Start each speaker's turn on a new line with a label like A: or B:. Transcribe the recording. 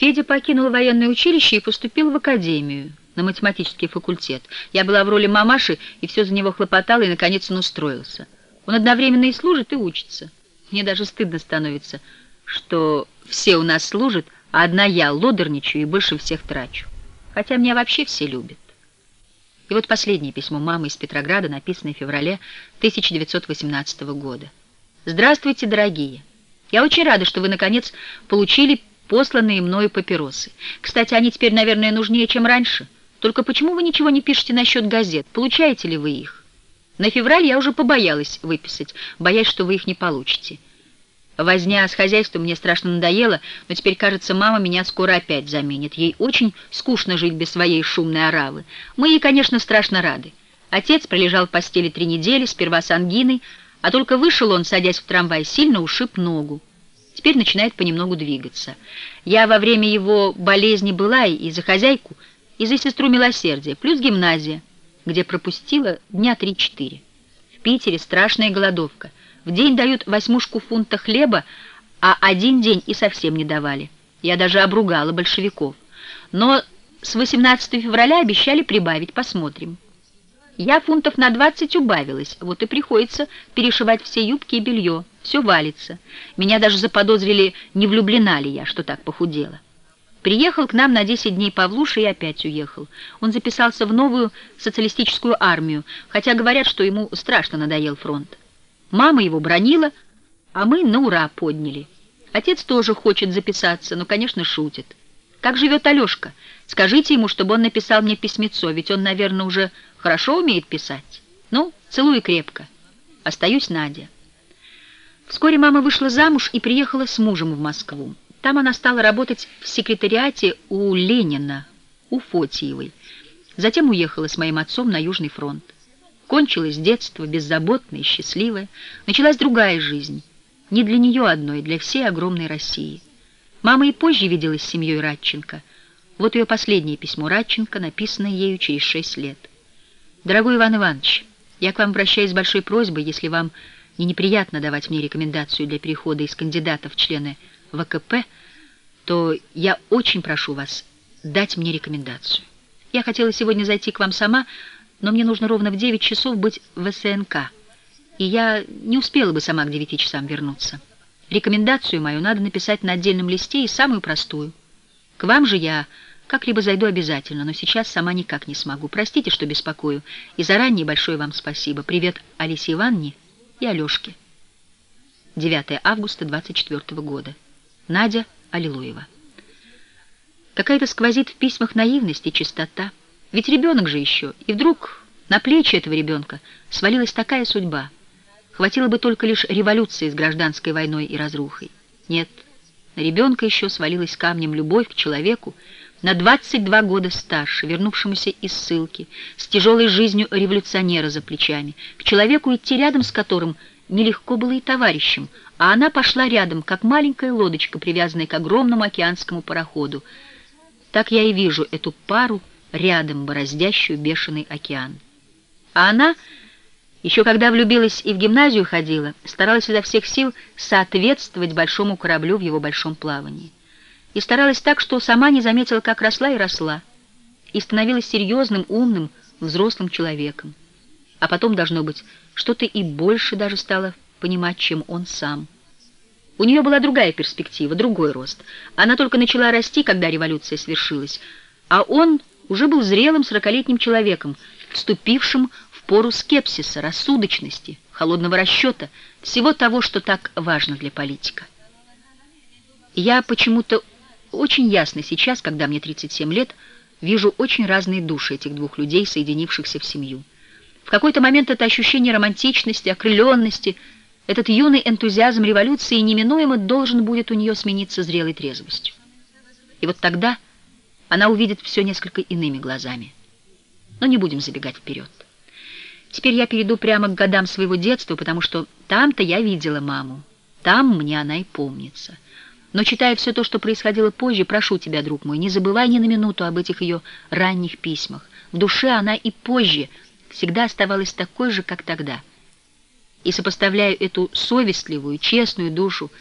A: Федя покинул военное училище и поступил в академию, на математический факультет. Я была в роли мамаши, и все за него хлопотала, и, наконец, он устроился. Он одновременно и служит, и учится. Мне даже стыдно становится, что все у нас служат, а одна я лодорничаю и больше всех трачу. Хотя меня вообще все любят. И вот последнее письмо мамы из Петрограда, написанное в феврале 1918 года. «Здравствуйте, дорогие! Я очень рада, что вы, наконец, получили посланные мною папиросы. Кстати, они теперь, наверное, нужнее, чем раньше. Только почему вы ничего не пишете насчет газет? Получаете ли вы их? На февраль я уже побоялась выписать, боясь, что вы их не получите. Возня с хозяйством мне страшно надоела, но теперь, кажется, мама меня скоро опять заменит. Ей очень скучно жить без своей шумной оравы. Мы ей, конечно, страшно рады. Отец пролежал в постели 3 недели, сперва с ангиной, а только вышел он, садясь в трамвай, сильно ушиб ногу. Теперь начинает понемногу двигаться. Я во время его болезни была и за хозяйку, и за сестру милосердия, плюс гимназия, где пропустила дня 3-4. В Питере страшная голодовка. В день дают 8 фунта хлеба, а 1 день и совсем не давали. Я даже обругала большевиков. Но с 18 февраля обещали прибавить, посмотрим. Я фунтов на 20 убавилась, вот и приходится перешивать все юбки и белье. Все валится. Меня даже заподозрили, не влюблена ли я, что так похудела. Приехал к нам на 10 дней Павлуша и опять уехал. Он записался в новую социалистическую армию, хотя говорят, что ему страшно надоел фронт. Мама его бранила, а мы на ура подняли. Отец тоже хочет записаться, но, конечно, шутит. Как живет Алешка? Скажите ему, чтобы он написал мне письмецо, ведь он, наверное, уже хорошо умеет писать. Ну, целую крепко. Остаюсь, Надя. Вскоре мама вышла замуж и приехала с мужем в Москву. Там она стала работать в секретариате у Ленина, у Фотиевой. Затем уехала с моим отцом на Южный фронт. Кончилось детство, беззаботное и счастливое. Началась другая жизнь. Не для нее одной, для всей огромной России. Мама и позже виделась с семьей Радченко. Вот ее последнее письмо Радченко, написанное ею через 6 лет. «Дорогой Иван Иванович, я к вам обращаюсь с большой просьбой, если вам не неприятно давать мне рекомендацию для перехода из кандидатов в члены ВКП, то я очень прошу вас дать мне рекомендацию. Я хотела сегодня зайти к вам сама, но мне нужно ровно в 9 часов быть в СНК, и я не успела бы сама к 9 часам вернуться. Рекомендацию мою надо написать на отдельном листе и самую простую. К вам же я как-либо зайду обязательно, но сейчас сама никак не смогу. Простите, что беспокою, и заранее большое вам спасибо. Привет Алисе Ивановне и Алешке». 9 августа 24 года. Надя Аллилуева. Какая-то сквозит в письмах наивность и чистота. Ведь ребенок же еще, и вдруг на плечи этого ребенка свалилась такая судьба. Хватило бы только лишь революции с гражданской войной и разрухой. Нет, на ребенка еще свалилась камнем любовь к человеку, на 22 года старше, вернувшемуся из ссылки, с тяжелой жизнью революционера за плечами, к человеку, идти рядом с которым нелегко было и товарищем, а она пошла рядом, как маленькая лодочка, привязанная к огромному океанскому пароходу. Так я и вижу эту пару рядом, бороздящую бешеный океан. А она, еще когда влюбилась и в гимназию ходила, старалась изо всех сил соответствовать большому кораблю в его большом плавании. И старалась так, что сама не заметила, как росла и росла, и становилась серьезным, умным, взрослым человеком. А потом, должно быть, что-то и больше даже стала понимать, чем он сам. У нее была другая перспектива, другой рост. Она только начала расти, когда революция свершилась, а он уже был зрелым 40-летним человеком, вступившим в пору скепсиса, рассудочности, холодного расчета, всего того, что так важно для политика. Я почему-то очень ясно сейчас, когда мне 37 лет, вижу очень разные души этих двух людей, соединившихся в семью. В какой-то момент это ощущение романтичности, окрыленности, этот юный энтузиазм революции неминуемо должен будет у нее смениться зрелой трезвостью. И вот тогда она увидит все несколько иными глазами. Но не будем забегать вперед. Теперь я перейду прямо к годам своего детства, потому что там-то я видела маму, там мне она и помнится. Но, читая все то, что происходило позже, прошу тебя, друг мой, не забывай ни на минуту об этих ее ранних письмах. В душе она и позже всегда оставалась такой же, как тогда. И сопоставляю эту совестливую, честную душу